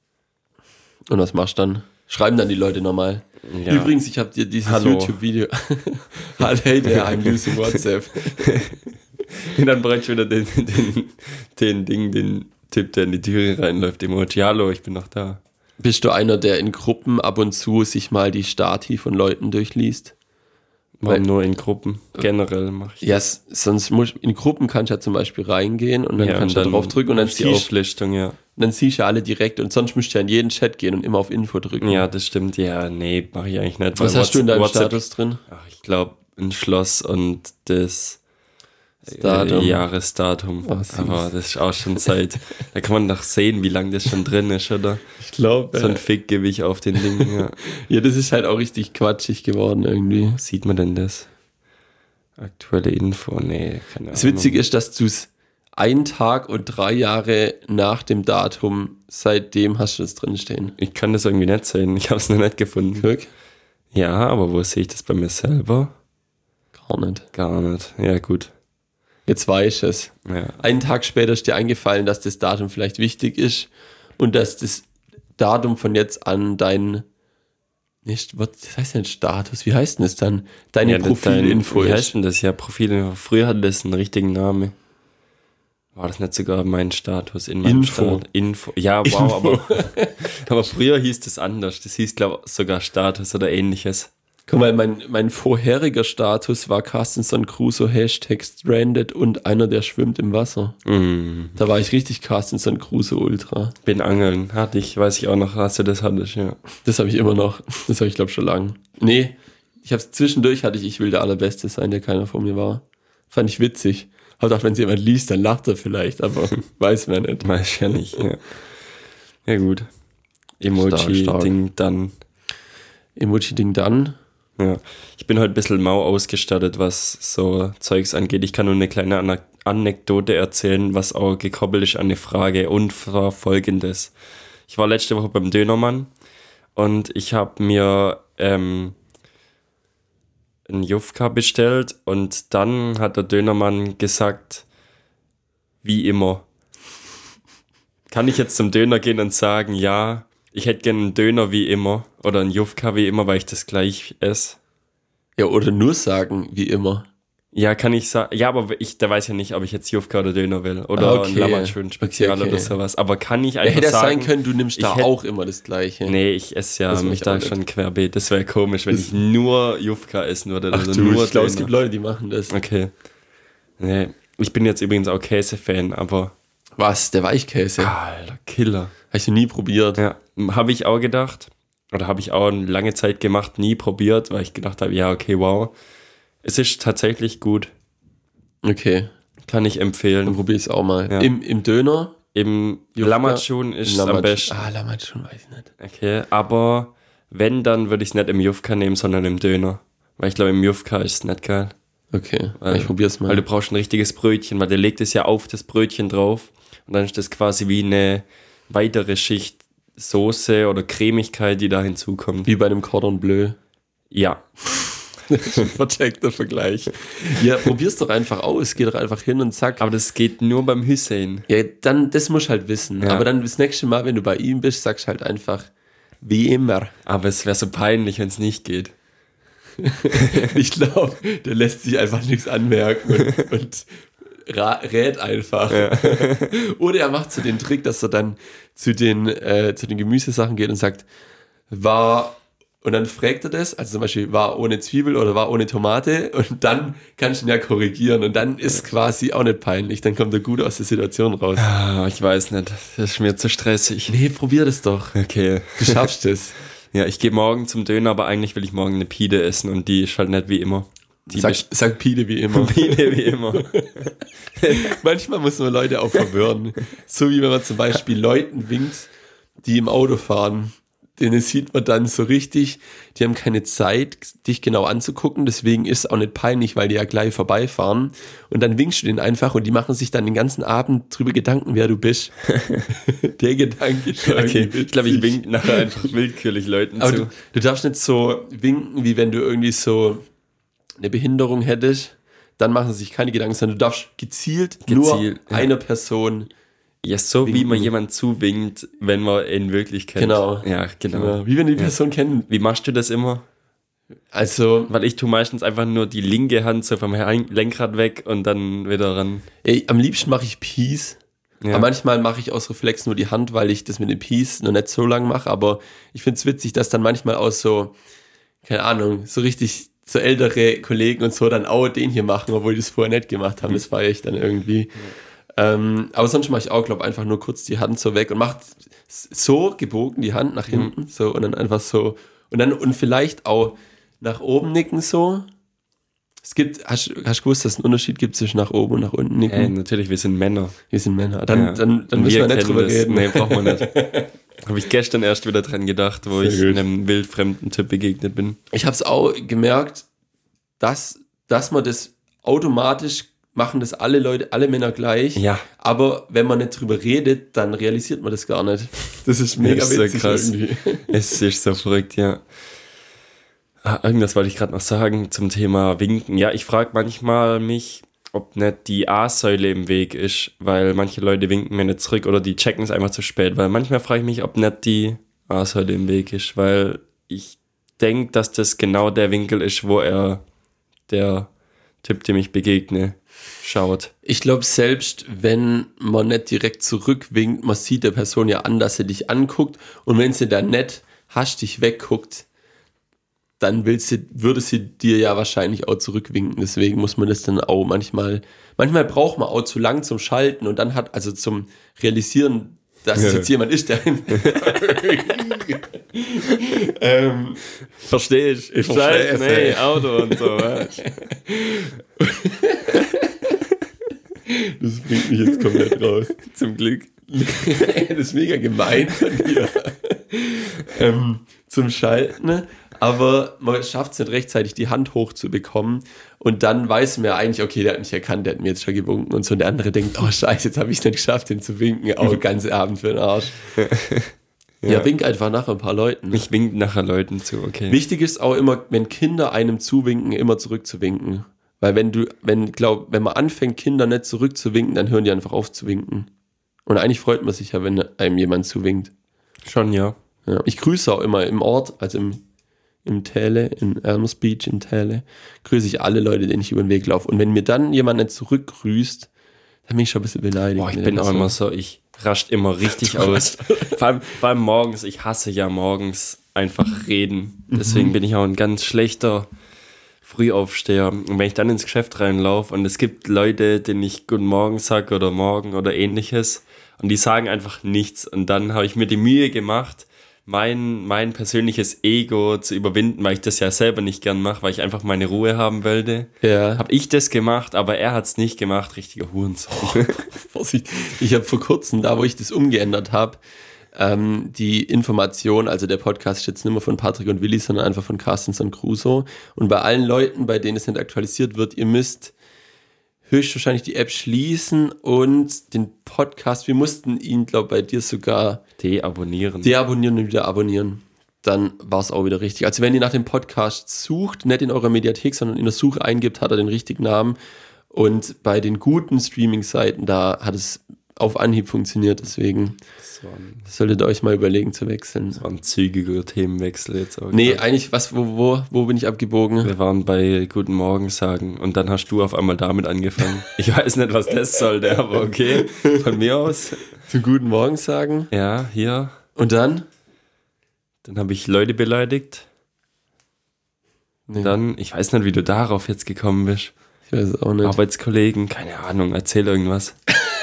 Und was machst du dann? Schreiben dann die Leute normal. Ja. Übrigens, ich habe dir dieses Hallo. YouTube-Video. Hallo, hey there, I'm using WhatsApp. Und dann bräuchte ich wieder den, den, den Ding, den Tipp, der in die Türe reinläuft. Emoji, hallo, ich bin noch da. Bist du einer, der in Gruppen ab und zu sich mal die Stati von Leuten durchliest? Warum Weil- nur in Gruppen? Generell mache ich Ja, s- sonst muss in Gruppen kannst du ja zum Beispiel reingehen und dann Ja, kannst und du da drauf drücken und dann ist die siehst, Auflistung, ja. dann siehst du alle direkt und sonst musst du ja in jeden Chat gehen und immer auf Info drücken. Ja, das stimmt. Ja, nee, mache ich eigentlich nicht. Was Weil hast du in deinem WhatsApp- Status drin? Ach, ich glaube, ein Schloss und das Datum. Äh, Jahresdatum. Oh, süß. Aber das ist auch schon seit, da kann man doch sehen, wie lange das schon drin ist, oder? Ich glaube. So ein Fick gebe ich auf den Ding, ja. Ja, das ist halt auch richtig quatschig geworden irgendwie. Sieht man denn das? Aktuelle Info? Nee, keine Ahnung. Das Witzige ist, dass du es einen Tag und drei Jahre nach dem Datum, seitdem hast du das drinstehen. Ich kann das irgendwie nicht sehen. Ich habe es noch nicht gefunden. Glück? Ja, aber wo sehe ich das bei mir selber? Gar nicht. Gar nicht. Ja, gut. Jetzt weiß ich es. Ja. Einen Tag später ist dir eingefallen, dass das Datum vielleicht wichtig ist und dass das Datum von jetzt an dein, nicht, was das heißt denn Status? Wie heißt denn das dann? Deine Ja, das Profilinfo dein- Wie ist. heißt denn das? Ja, Profilinfo. Früher hatte das einen richtigen Namen. War das nicht sogar mein Status in meinem Info. Status? Info. Ja, wow, aber, aber früher hieß das anders. Das hieß, glaube ich, sogar Status oder ähnliches. Guck mal, mein, mein vorheriger Status war Carstenson Crusoe, Hashtag stranded und einer, der schwimmt im Wasser. Mm, Da war ich richtig Carstenson Crusoe Ultra. bin angeln. Hatte ich, weiß ich auch noch, dass du das hattest, ja. Das habe ich immer noch. Das habe ich, glaube schon lang. Nee, ich habe zwischendurch hatte ich, ich will der Allerbeste sein, der keiner vor mir war. Fand ich witzig. Hab gedacht, wenn es jemand liest, dann lacht er vielleicht, aber weiß man nicht. Weiß ich ja nicht, ja. Ja, gut. Emoji, Stark, stark. Ding, dann. Emoji-Ding dann. Ja, ich bin heute ein bisschen mau ausgestattet, was so Zeugs angeht. Ich kann nur eine kleine Ana- Anekdote erzählen, was auch gekoppelt ist an eine Frage und zwar folgendes. Ich war letzte Woche beim Dönermann und ich habe mir ähm, einen Jufka bestellt und dann hat der Dönermann gesagt, wie immer. Kann ich jetzt zum Döner gehen und sagen, ja, ich hätte gerne einen Döner wie immer oder einen Jufka wie immer, weil ich das gleich esse? Ja, oder nur sagen, wie immer. Ja, kann ich sagen. Ja, aber ich, der weiß ja nicht, ob ich jetzt Jufka oder Döner will. Oder Ah, okay. ein Lammertschön Spezial Okay, okay. oder sowas. Aber kann ich Ja, einfach hätte es sagen... sein können, du nimmst da ich hätt- auch immer das Gleiche. Nee, ich esse ja Das mach mich ich da auch nicht. schon querbeet. Das wäre komisch, wenn Das- ich nur Jufka essen würde. Ach also du, nur ich glaube, es Döner. gibt Leute, die machen das. Okay. Nee, ich bin jetzt übrigens auch Käse-Fan, aber... Was, der Weichkäse? Alter, Killer. Habe ich noch nie probiert. Ja, habe ich auch gedacht. Oder habe ich auch eine lange Zeit gemacht, nie probiert, weil ich gedacht habe, ja, okay, wow. Es ist tatsächlich gut. Okay, Kann ich dann empfehlen. probiere ich es auch mal. Ja. Im, Im Döner? Im Jufka? Lammertschun ist es am Lammatsch- besten. Ah, Lammatschun weiß ich nicht. Okay, aber wenn, dann würde ich es nicht im Jufka nehmen, sondern im Döner. Weil ich glaube, im Jufka ist es nicht geil. Okay, Weil- ich probiere es mal. Weil du brauchst ein richtiges Brötchen, weil der legt es ja auf das Brötchen drauf und dann ist das quasi wie eine weitere Schicht Soße oder Cremigkeit, die da hinzukommt. Wie bei einem Cordon Bleu. Ja. Vercheckter Vergleich. Ja, probier's doch einfach aus. Geh doch einfach hin und zack. Aber das geht nur beim Hüseyin. Ja, dann, das musst du halt wissen. Ja. Aber dann das nächste Mal, wenn du bei ihm bist, sagst du halt einfach, wie immer. Aber es wäre so peinlich, wenn es nicht geht. Ich glaube, der lässt sich einfach nichts anmerken und, und ra- rät einfach. Ja. Oder er macht so den Trick, dass er dann zu den, äh, zu den Gemüsesachen geht und sagt, war, und dann fragt er das, also zum Beispiel, war ohne Zwiebel oder war ohne Tomate, und dann kannst du ihn ja korrigieren und dann ist quasi auch nicht peinlich, dann kommt er gut aus der Situation raus. Ah, ich weiß nicht, das ist mir zu stressig. Nee, probier das doch. Okay. Du schaffst es. Ja, ich gehe morgen zum Döner, aber eigentlich will ich morgen eine Pide essen und die ist halt nicht wie immer. Die Sag, sag Pide wie immer. Pide wie immer. Manchmal muss man Leute auch verwirren. So wie wenn man zum Beispiel Leuten winkt, die im Auto fahren. Denen sieht man dann so richtig, die haben keine Zeit, dich genau anzugucken. Deswegen ist es auch nicht peinlich, weil die ja gleich vorbeifahren. Und dann winkst du denen einfach und die machen sich dann den ganzen Abend drüber Gedanken, wer du bist. Der Gedanke ist schon Okay, irgendwie ich glaube, ich witzig. wink nachher einfach willkürlich Leuten Aber zu. du, du darfst nicht so winken, wie wenn du irgendwie so eine Behinderung hättest. Dann machen sie sich keine Gedanken, sondern du darfst gezielt, nur Gezielt, ja. einer Person. Ja, so wie Winken. man jemand zuwinkt, wenn man ihn wirklich kennt. Genau. Ja, genau. Genau. Wie wenn die Person kennen. Wie machst du das immer? Also, Weil ich tue meistens einfach nur die linke Hand so vom Lenkrad weg und dann wieder ran. ey, am liebsten mache ich Peace. Ja. Aber manchmal mache ich aus Reflex nur die Hand, weil ich das mit dem Peace noch nicht so lang mache. Aber ich finde es witzig, dass dann manchmal auch so, keine Ahnung, so richtig so ältere Kollegen und so dann auch den hier machen, obwohl die das vorher nicht gemacht haben. Das feiere ich dann irgendwie. Ähm, aber sonst mache ich auch, glaube einfach nur kurz die Hand so weg und mache so gebogen die Hand nach hinten, mhm. so und dann einfach so und dann und vielleicht auch nach oben nicken so. Es gibt, hast du gewusst, dass es einen Unterschied gibt zwischen nach oben und nach unten nicken? Hey, natürlich, wir sind Männer. Wir sind Männer. Dann, Ja. dann, dann Und müssen wir wir nicht kennen drüber das. reden. Nee, braucht man nicht. Habe ich gestern erst wieder dran gedacht, wo Sehr ich gut. einem wildfremden Typ begegnet bin. Ich habe es auch gemerkt, dass, dass man das automatisch machen das alle Leute, alle Männer gleich. Ja. Aber wenn man nicht drüber redet, dann realisiert man das gar nicht. Das ist mega Das ist so witzig krass. irgendwie. Es ist so verrückt, ja. Ah, irgendwas wollte ich gerade noch sagen zum Thema Winken. Ja, ich frage manchmal mich, ob nicht die A-Säule im Weg ist, weil manche Leute winken mir nicht zurück oder die checken es einfach zu spät. Weil manchmal frage ich mich, ob nicht die A-Säule im Weg ist, weil ich denke, dass das genau der Winkel ist, wo er, der Typ, dem ich begegne, schaut. Ich glaube, selbst wenn man nicht direkt zurückwinkt, man sieht der Person ja an, dass sie dich anguckt. Und wenn sie dann nicht hastig wegguckt, dann will sie, würde sie dir ja wahrscheinlich auch zurückwinken. Deswegen muss man das dann auch manchmal, manchmal braucht man auch zu lang zum Schalten und dann hat, also zum Realisieren, dass es jetzt jemand ist, der ähm, Verstehe ich. Ich verstehe es, nee, ey. Auto und so. weißt. das bringt mich jetzt komplett raus. Zum Glück. Das ist mega gemein von dir. ähm, zum Schalten, aber man schafft es nicht rechtzeitig, die Hand hochzubekommen und dann weiß man ja eigentlich, okay, der hat mich erkannt, der hat mir jetzt schon gewunken und so und der andere denkt, oh scheiße, jetzt habe ich es nicht geschafft, den zu winken, auch den ganzen Abend für den Arsch. Ja, ja, wink einfach nach ein paar Leuten. Ich wink nachher Leuten zu, okay. Wichtig ist auch immer, wenn Kinder einem zuwinken, immer zurückzuwinken. Weil wenn du, wenn, glaub, wenn man anfängt, Kinder nicht zurückzuwinken, dann hören die einfach auf zu winken. Und eigentlich freut man sich ja, wenn einem jemand zuwinkt. Schon, ja. Ja. Ich grüße auch immer im Ort, also im, im Täle, in Elmers Beach im Täle, grüße ich alle Leute, denen ich über den Weg laufe. Und wenn mir dann jemand nicht zurückgrüßt, dann bin ich schon ein bisschen beleidigt. Boah, ich bin auch immer so, ich rascht immer richtig aus. Vor allem, vor allem morgens, ich hasse ja morgens einfach reden. Deswegen mhm. bin ich auch ein ganz schlechter Frühaufsteher. Und wenn ich dann ins Geschäft reinlaufe und es gibt Leute, denen ich Guten Morgen sage oder Morgen oder ähnliches und die sagen einfach nichts und dann habe ich mir die Mühe gemacht, mein, mein persönliches Ego zu überwinden, weil ich das ja selber nicht gern mache, weil ich einfach meine Ruhe haben wollte. Ja. Habe ich das gemacht, aber er hat es nicht gemacht, richtiger Hurensohn. Vorsicht, ich habe vor kurzem, da wo ich das umgeändert habe, ähm, die Information, also der Podcast ist jetzt nicht mehr von Patrick und Willi, sondern einfach von Carstens und Crusoe. Und bei allen Leuten, bei denen es nicht aktualisiert wird, ihr müsst höchstwahrscheinlich die App schließen und den Podcast, wir mussten ihn, glaube ich, bei dir sogar deabonnieren. Deabonnieren und wieder abonnieren. Dann war es auch wieder richtig. Also wenn ihr nach dem Podcast sucht, nicht in eurer Mediathek, sondern in der Suche eingibt, hat er den richtigen Namen. Und bei den guten Streaming-Seiten, da hat es auf Anhieb funktioniert. Deswegen Das war ein, solltet ihr euch mal überlegen zu wechseln. das war ein zügiger Themenwechsel jetzt auch. Nee, gerade. eigentlich, was, wo, wo, wo bin ich abgebogen? Wir waren bei Guten Morgen sagen und dann hast du auf einmal damit angefangen. Ich weiß nicht, was das sollte, aber okay. Von mir aus. Zum guten Morgen sagen. Ja, hier. Und dann? Dann habe ich Leute beleidigt. Nee, Dann, ich weiß nicht, wie du darauf jetzt gekommen bist. ich weiß auch nicht. Arbeitskollegen, keine Ahnung, erzähl irgendwas.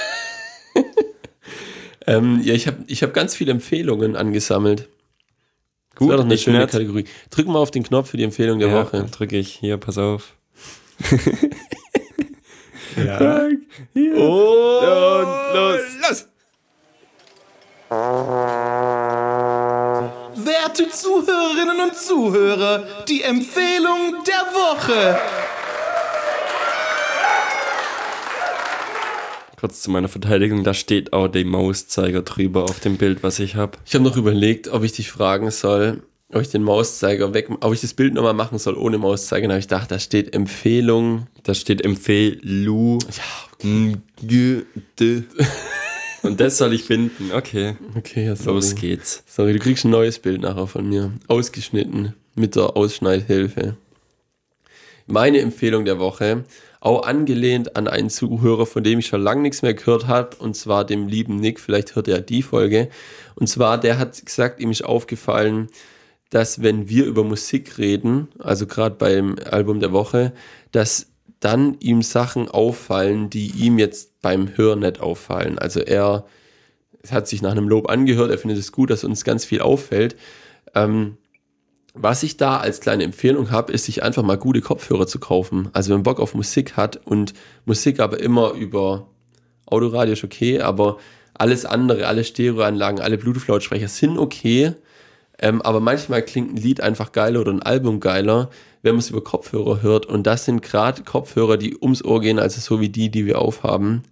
Ähm, ja, ich habe ich hab ganz viele Empfehlungen angesammelt. Gut, das war doch eine ich schöne nicht. Kategorie. Drück mal auf den Knopf für die Empfehlung der Ja, Woche. dann drücke ich hier, pass auf. Ja. Hier. Oh, Und los. los! Werte Zuhörerinnen und Zuhörer, die Empfehlung der Woche. Kurz zu meiner Verteidigung, da steht auch der Mauszeiger drüber auf dem Bild, was ich habe. Ich habe noch überlegt, ob ich dich fragen soll, ob ich den Mauszeiger weg, ob ich das Bild nochmal machen soll ohne Mauszeiger. Dann habe ich gedacht, da steht Empfehlung. Da steht Empfehlung. Ja. Und das soll ich finden. Okay, Okay, ja, sorry. los geht's. Sorry, du kriegst ein neues Bild nachher von mir. Ausgeschnitten mit der Ausschneidhilfe. Meine Empfehlung der Woche, auch angelehnt an einen Zuhörer, von dem ich schon lange nichts mehr gehört habe, und zwar dem lieben Nick, vielleicht hört er die Folge. Und zwar, der hat gesagt, ihm ist aufgefallen, dass wenn wir über Musik reden, also gerade beim Album der Woche, dass dann ihm Sachen auffallen, die ihm jetzt beim Hören nicht auffallen. Also er hat sich nach einem Lob angehört, er findet es gut, dass uns ganz viel auffällt. Ähm, was ich da als kleine Empfehlung habe, ist, sich einfach mal gute Kopfhörer zu kaufen. Also wenn man Bock auf Musik hat und Musik aber immer über Autoradio ist okay, aber alles andere, alle Stereoanlagen, alle Bluetooth-Lautsprecher sind okay, ähm, aber manchmal klingt ein Lied einfach geiler oder ein Album geiler, wenn man es über Kopfhörer hört. Und das sind gerade Kopfhörer, die ums Ohr gehen, also so wie die, die wir aufhaben,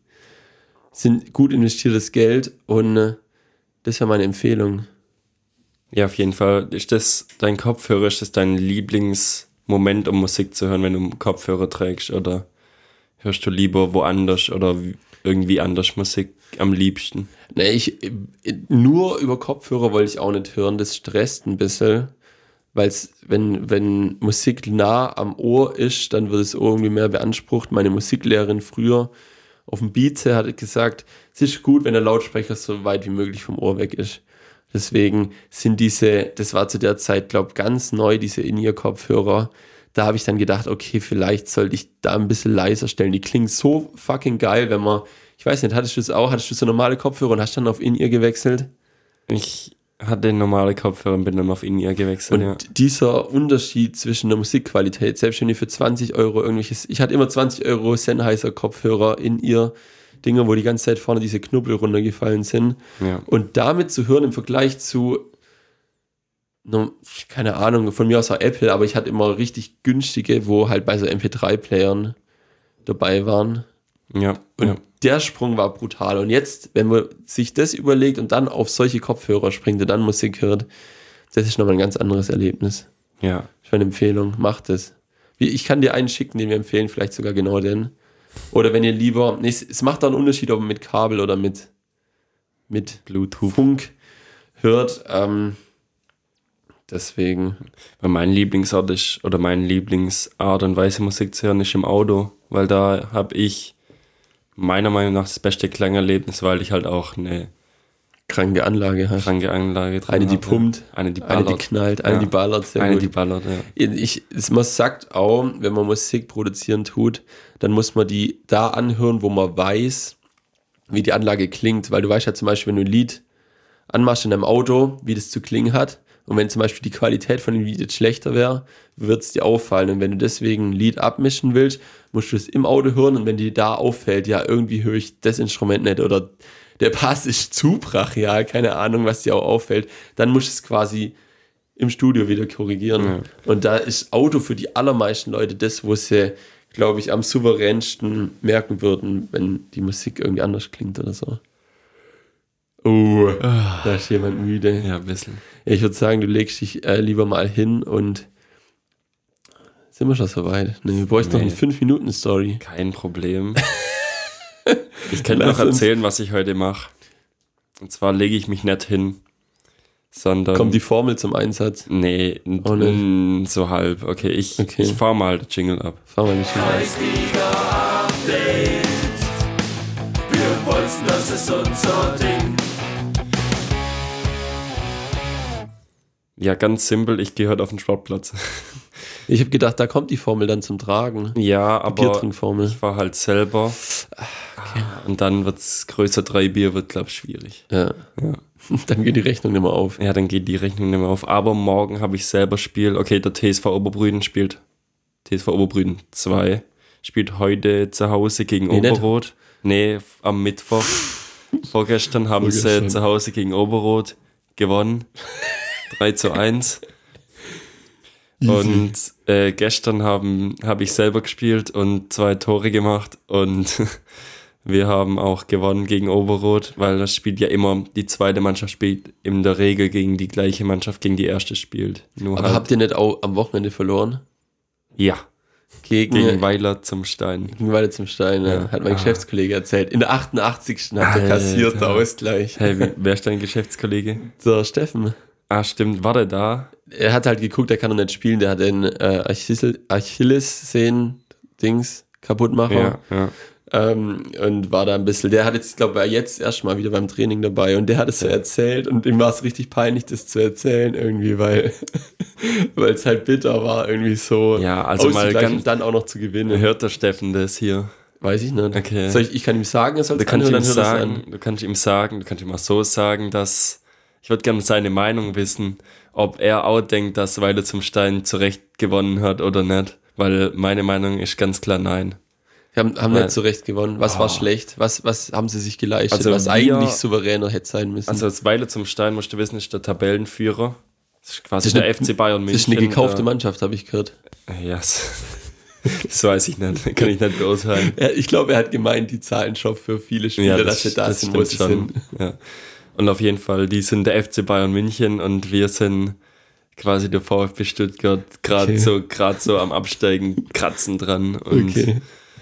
sind gut investiertes Geld und äh, das wäre meine Empfehlung. Ja, auf jeden Fall. Ist das dein Kopfhörer, ist das dein Lieblingsmoment, um Musik zu hören, wenn du Kopfhörer trägst? Oder hörst du lieber woanders oder irgendwie anders Musik am liebsten? Nee, ich, nur über Kopfhörer wollte ich auch nicht hören, das stresst ein bisschen, weil es, wenn, wenn Musik nah am Ohr ist, dann wird das Ohr irgendwie mehr beansprucht. Meine Musiklehrerin früher auf dem Beat hat gesagt, es ist gut, wenn der Lautsprecher so weit wie möglich vom Ohr weg ist. Deswegen sind diese, das war zu der Zeit, glaube ich, ganz neu, diese In-Ear-Kopfhörer. Da habe ich dann gedacht, okay, vielleicht sollte ich da ein bisschen leiser stellen. Die klingen so fucking geil, wenn man, ich weiß nicht, hattest du das auch? Hattest du so normale Kopfhörer und hast dann auf In-Ear gewechselt? Ich hatte normale Kopfhörer und bin dann auf In-Ear gewechselt, Und ja. dieser Unterschied zwischen der Musikqualität, selbst wenn ihr für zwanzig Euro irgendwelches, ich hatte immer zwanzig Euro Sennheiser Kopfhörer in ihr Dinger, wo die ganze Zeit vorne diese Knubbel runtergefallen sind. Ja. Und damit zu hören im Vergleich zu, keine Ahnung, von mir aus auch Apple, aber ich hatte immer richtig günstige, wo halt bei so M P drei Playern dabei waren. Ja, Und ja. der Sprung war brutal. Und jetzt, wenn man sich das überlegt und dann auf solche Kopfhörer springt und dann Musik hört, das ist nochmal ein ganz anderes Erlebnis. Ja. Das ist eine Empfehlung, macht es. Ich kann dir einen schicken, den wir empfehlen, vielleicht sogar genau den. Oder wenn ihr lieber, nee, es, es macht da einen Unterschied, ob man mit Kabel oder mit, mit Bluetooth. Funk hört. Ähm, deswegen. Weil mein Lieblingsort ist, oder meine Lieblingsart und Weise Musik zu hören ist im Auto, weil da habe ich meiner Meinung nach das beste Klangerlebnis, weil ich halt auch eine Kranke Anlage hast. kranke Anlage drin Eine, die habe. pumpt, Eine, die eine, ballert. die knallt, eine, Ja. die ballert. Sehr Eine, gut. die ballert, ja. Ich, es, man sagt auch, wenn man Musik produzieren tut, dann muss man die da anhören, wo man weiß, wie die Anlage klingt. Weil du weißt ja zum Beispiel, wenn du ein Lied anmachst in deinem Auto, wie das zu klingen hat. Und wenn zum Beispiel die Qualität von dem Lied jetzt schlechter wäre, wird es dir auffallen. Und wenn du deswegen ein Lied abmischen willst, musst du es im Auto hören. Und wenn dir da auffällt, ja, irgendwie höre ich das Instrument nicht oder der Bass ist zu brachial, keine Ahnung, was dir auch auffällt, dann musst du es quasi im Studio wieder korrigieren. Ja. Und da ist Auto für die allermeisten Leute das, wo sie glaube ich, am souveränsten merken würden, wenn die Musik irgendwie anders klingt oder so. Oh, da ist jemand müde. Ja, ein bisschen. Ja, ich würde sagen, du legst dich äh, lieber mal hin und sind wir schon soweit? Ne, wir bräuchten Nee. noch eine fünf Minuten Story. Kein Problem. Ich könnte Lass noch uns- erzählen, was ich heute mache. Und zwar lege ich mich nicht hin, sondern... Kommt die Formel zum Einsatz? Nee, n- Oh, nicht. n- so halb. Okay, ich, Okay. ich fahr mal den Jingle ab. Fahren wir nicht mal. Wir wollen, das ist unser Ding. Ja, ganz simpel, ich gehe heute auf den Sportplatz. Ich habe gedacht, da kommt die Formel dann zum Tragen. Ja, Die aber Biertrinkformel. ich war halt selber. Okay. Und dann wird's größer drei Bier, wird, glaube ich, schwierig. Ja. Ja. Dann geht die Rechnung nicht mehr auf. Ja, dann geht die Rechnung nicht mehr auf. Aber morgen habe ich selber Spiel. Okay, der T S V Oberbrüden spielt. T S V Oberbrüden zwei spielt heute zu Hause gegen Nee, nicht. Oberrot. Nee, f- am Mittwoch. Vorgestern haben sie Vorgestern. zu Hause gegen Oberrot gewonnen. drei zu eins. Und äh, gestern haben habe ich selber gespielt und zwei Tore gemacht. Und wir haben auch gewonnen gegen Oberrot, weil das spielt ja immer, die zweite Mannschaft spielt in der Regel gegen die gleiche Mannschaft, gegen die erste spielt. Nur Aber halt, habt ihr nicht auch am Wochenende verloren? ja, Gegen, gegen gegen, Weiler zum Stein. Weile zum Stein, ja. Ja. Hat mein Ah. Geschäftskollege erzählt. In der achtundachtzigsten hat er Alter. kassiert, der Ausgleich. Hey, wie, wer ist dein Geschäftskollege? Der Steffen. Ah, stimmt, war der da? Er hat halt geguckt, er kann noch nicht spielen. Der hat den äh, Achilles- Achillessehnen-Dings Kaputtmacher. ja. Ähm, und war da ein bisschen, der hat jetzt, glaube ich, jetzt erstmal wieder beim Training dabei und der hat es so erzählt und ihm war es richtig peinlich, das zu erzählen irgendwie, weil weil es halt bitter war, irgendwie so Ja, also mal auszugleichen ganz- und dann auch noch zu gewinnen. Hört der Steffen das hier? Weiß ich nicht. Okay. Soll ich, ich kann ihm sagen, er soll Du es kannst, anhören, ihm dann hört er es sagen, an. du kannst ihm sagen, du kannst ihm auch so sagen, dass ich würde gerne seine Meinung wissen, ob er auch denkt, dass Weiler zum Stein zurecht gewonnen hat oder nicht. Weil meine Meinung ist ganz klar nein. Wir haben, haben Nein. nicht so recht gewonnen. Was war Oh. schlecht? Was, was haben sie sich geleistet? Also was wir- eigentlich souveräner hätte sein müssen? Also das Weiler zum Stein, musst du wissen, ist der Tabellenführer. Das ist quasi Das ist der eine- F C Bayern München. das ist eine gekaufte der- Mannschaft, habe ich gehört. Ja, das, das weiß ich nicht. Kann ich nicht beurteilen. Er, ich glaube, er hat gemeint, die zahlen schon für viele Spieler, dass sie da sind, wo sie sind. Ja. Und auf jeden Fall, die sind der F C Bayern München und wir sind quasi der VfB Stuttgart, gerade Okay. so, gerade so am Absteigen, kratzen dran. Und, Okay.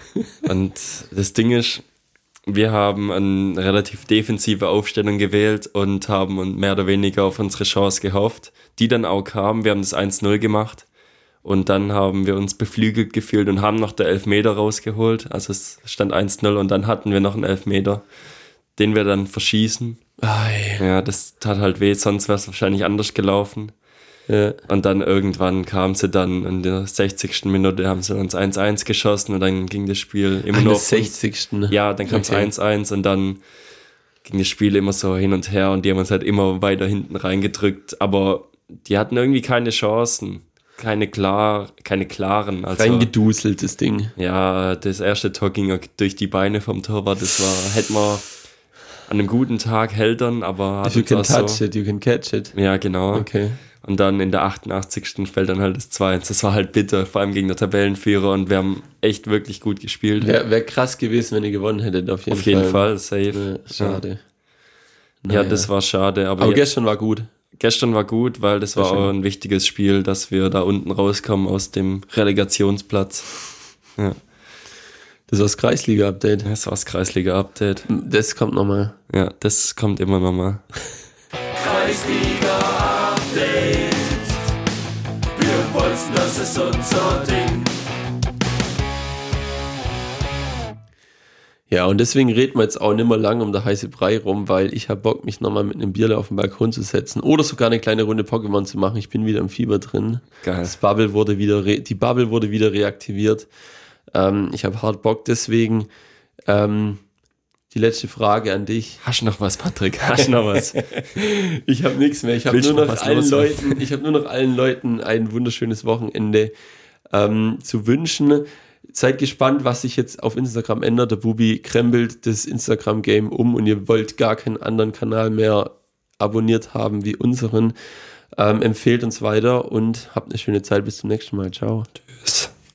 und das Ding ist, wir haben eine relativ defensive Aufstellung gewählt und haben uns mehr oder weniger auf unsere Chance gehofft, die dann auch kam. Wir haben das eins null gemacht und dann haben wir uns beflügelt gefühlt und haben noch der Elfmeter rausgeholt. Also es stand eins null und dann hatten wir noch einen Elfmeter, den wir dann verschießen. Ei. Ja, das tat halt weh, sonst wäre es wahrscheinlich anders gelaufen. Ja. Und dann irgendwann kam sie dann in der sechzigsten Minute, haben sie dann das eins eins geschossen und dann ging das Spiel immer Ach, nur das auf uns. sechzigsten Ja, dann kam es Okay. eins eins und dann ging das Spiel immer so hin und her und die haben uns halt immer weiter hinten reingedrückt, aber die hatten irgendwie keine Chancen, keine klar, keine klaren. Also, Reingeduselt, das Ding. ja, das erste Tor ging auch durch die Beine vom Torwart, das war, hätte man an einem guten Tag hält dann, aber If you hat can uns touch auch so, it, you can catch it. ja, genau. Okay. Und dann in der achtundachtzigsten fällt dann halt das zwei eins. Das war halt bitter, vor allem gegen den Tabellenführer und wir haben echt wirklich gut gespielt. Wäre wär krass gewesen, wenn ihr gewonnen hättet, auf jeden Auf jeden Fall. Fall, safe. Ja, schade. Ja, Naja. das war schade. Aber, Aber jetzt, gestern war gut. gestern war gut, weil das war Sehr schön. auch ein wichtiges Spiel, dass wir da unten rauskommen aus dem Relegationsplatz. Ja, Das war das Kreisliga-Update. das war das Kreisliga-Update. Das kommt nochmal. Ja, das kommt immer nochmal. Kreisliga-Update. Wir wollen, das ist unser Ding. Ja, und deswegen reden wir jetzt auch nicht mehr lang um der heiße Brei rum, weil ich habe Bock, mich nochmal mit einem Bierle auf den Balkon zu setzen oder sogar eine kleine Runde Pokémon zu machen. Ich bin wieder im Fieber drin. Geil. Das Bubble wurde wieder re- die Bubble wurde wieder reaktiviert. Ähm, ich habe hart Bock, deswegen ähm, die letzte Frage an dich. Hast du noch was, Patrick? Hast du noch was? Ich habe nichts mehr. Ich habe Willst nur du noch was allen loswerden? Leuten, ich habe nur noch allen Leuten ein wunderschönes Wochenende ähm, zu wünschen. Seid gespannt, was sich jetzt auf Instagram ändert. Der Bubi krempelt das Instagram-Game um und ihr wollt gar keinen anderen Kanal mehr abonniert haben wie unseren. Ähm, empfehlt uns weiter und habt eine schöne Zeit. Bis zum nächsten Mal. Ciao.